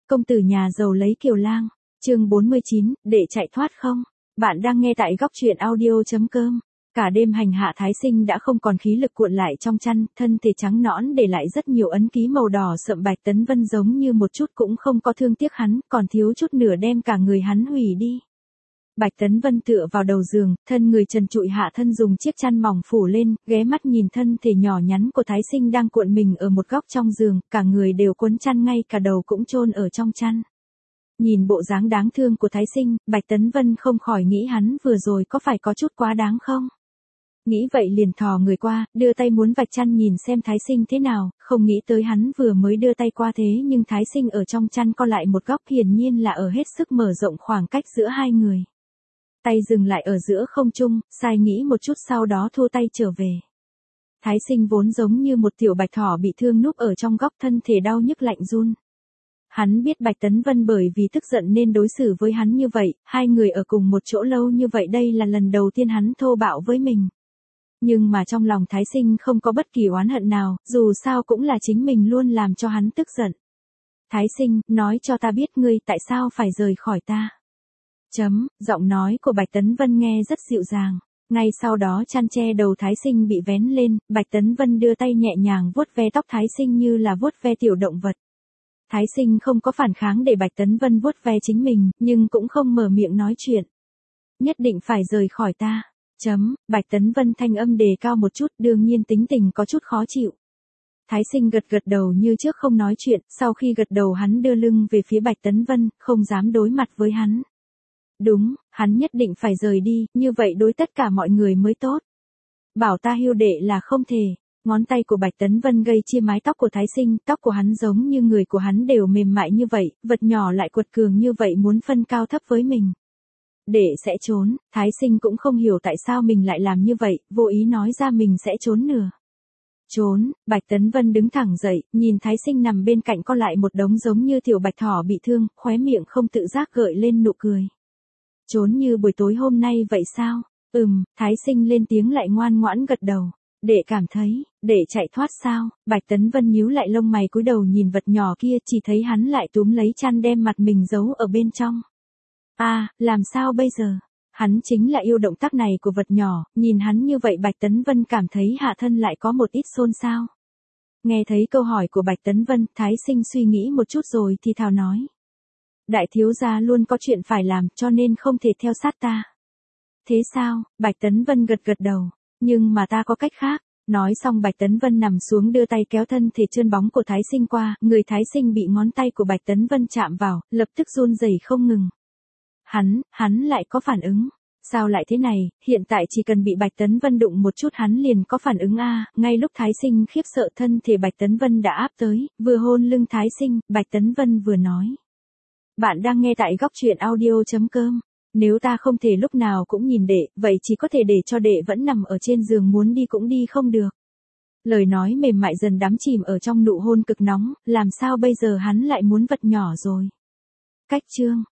Công tử nhà giàu lấy kiều lang. Chương 49, để chạy thoát không? Bạn đang nghe tại góc truyện audio.com. Cả đêm hành hạ Thái Sinh đã không còn khí lực cuộn lại trong chăn, thân thể trắng nõn để lại rất nhiều ấn ký màu đỏ sậm. Bạch Tấn Vân giống như một chút cũng không có thương tiếc hắn, còn thiếu chút nửa đem cả người hắn hủy đi. Bạch Tấn Vân tựa vào đầu giường, thân người trần trụi hạ thân dùng chiếc chăn mỏng phủ lên, ghé mắt nhìn thân thể nhỏ nhắn của Thái Sinh đang cuộn mình ở một góc trong giường, cả người đều cuốn chăn, ngay cả đầu cũng chôn ở trong chăn. Nhìn bộ dáng đáng thương của Thái Sinh, Bạch Tấn Vân không khỏi nghĩ hắn vừa rồi có phải có chút quá đáng không? Nghĩ vậy liền thò người qua, đưa tay muốn vạch chăn nhìn xem Thái Sinh thế nào, không nghĩ tới hắn vừa mới đưa tay qua thế nhưng Thái Sinh ở trong chăn co lại một góc, hiển nhiên là ở hết sức mở rộng khoảng cách giữa hai người. Tay dừng lại ở giữa không trung, sai nghĩ một chút sau đó thu tay trở về. Thái Sinh vốn giống như một tiểu bạch thỏ bị thương núp ở trong góc, thân thể đau nhức lạnh run. Hắn biết Bạch Tấn Vân bởi vì tức giận nên đối xử với hắn như vậy, hai người ở cùng một chỗ lâu như vậy đây là lần đầu tiên hắn thô bạo với mình. Nhưng mà trong lòng Thái Sinh không có bất kỳ oán hận nào, dù sao cũng là chính mình luôn làm cho hắn tức giận. Thái Sinh, nói cho ta biết ngươi tại sao phải rời khỏi ta. Giọng nói của Bạch Tấn Vân nghe rất dịu dàng. Ngay sau đó chăn che đầu Thái Sinh bị vén lên, Bạch Tấn Vân đưa tay nhẹ nhàng vuốt ve tóc Thái Sinh như là vuốt ve tiểu động vật. Thái Sinh không có phản kháng để Bạch Tấn Vân vuốt ve chính mình, nhưng cũng không mở miệng nói chuyện. Nhất định phải rời khỏi ta. Bạch Tấn Vân thanh âm đề cao một chút, đương nhiên tính tình có chút khó chịu. Thái Sinh gật gật đầu như trước không nói chuyện, sau khi gật đầu hắn đưa lưng về phía Bạch Tấn Vân, không dám đối mặt với hắn. Đúng, hắn nhất định phải rời đi, như vậy đối tất cả mọi người mới tốt. Bảo ta hiu đệ là không thể. Ngón tay của Bạch Tấn Vân gây chia mái tóc của Thái Sinh, tóc của hắn giống như người của hắn đều mềm mại như vậy, vật nhỏ lại quật cường như vậy muốn phân cao thấp với mình. Đệ sẽ trốn, Thái Sinh cũng không hiểu tại sao mình lại làm như vậy, vô ý nói ra mình sẽ trốn nửa. Trốn, Bạch Tấn Vân đứng thẳng dậy, nhìn Thái Sinh nằm bên cạnh co lại một đống giống như tiểu bạch thỏ bị thương, khóe miệng không tự giác gợi lên nụ cười. Trốn như buổi tối hôm nay vậy sao? Thái Sinh lên tiếng lại ngoan ngoãn gật đầu. Đệ cảm thấy, đệ chạy thoát sao? Bạch Tấn Vân nhíu lại lông mày cúi đầu nhìn vật nhỏ kia, chỉ thấy hắn lại túm lấy chăn đem mặt mình giấu ở bên trong. Làm sao bây giờ? Hắn chính là yêu động tác này của vật nhỏ, nhìn hắn như vậy Bạch Tấn Vân cảm thấy hạ thân lại có một ít xôn xao. Nghe thấy câu hỏi của Bạch Tấn Vân, Thái Sinh suy nghĩ một chút rồi thì thào nói. Đại thiếu gia luôn có chuyện phải làm cho nên không thể theo sát ta. Thế sao? Bạch Tấn Vân gật gật đầu. Nhưng mà ta có cách khác. Nói xong Bạch Tấn Vân nằm xuống đưa tay kéo thân thể trơn bóng của Thái Sinh qua, người Thái Sinh bị ngón tay của Bạch Tấn Vân chạm vào, lập tức run rẩy không ngừng. Hắn lại có phản ứng. Sao lại thế này, hiện tại chỉ cần bị Bạch Tấn Vân đụng một chút hắn liền có phản ứng ngay lúc Thái Sinh khiếp sợ thân thể Bạch Tấn Vân đã áp tới, vừa hôn lưng Thái Sinh, Bạch Tấn Vân vừa nói. Bạn đang nghe tại góc truyện audio.com. Nếu ta không thể lúc nào cũng nhìn đệ, vậy chỉ có thể để cho đệ vẫn nằm ở trên giường muốn đi cũng đi không được. Lời nói mềm mại dần đắm chìm ở trong nụ hôn cực nóng, làm sao bây giờ hắn lại muốn vật nhỏ rồi. Cách chương.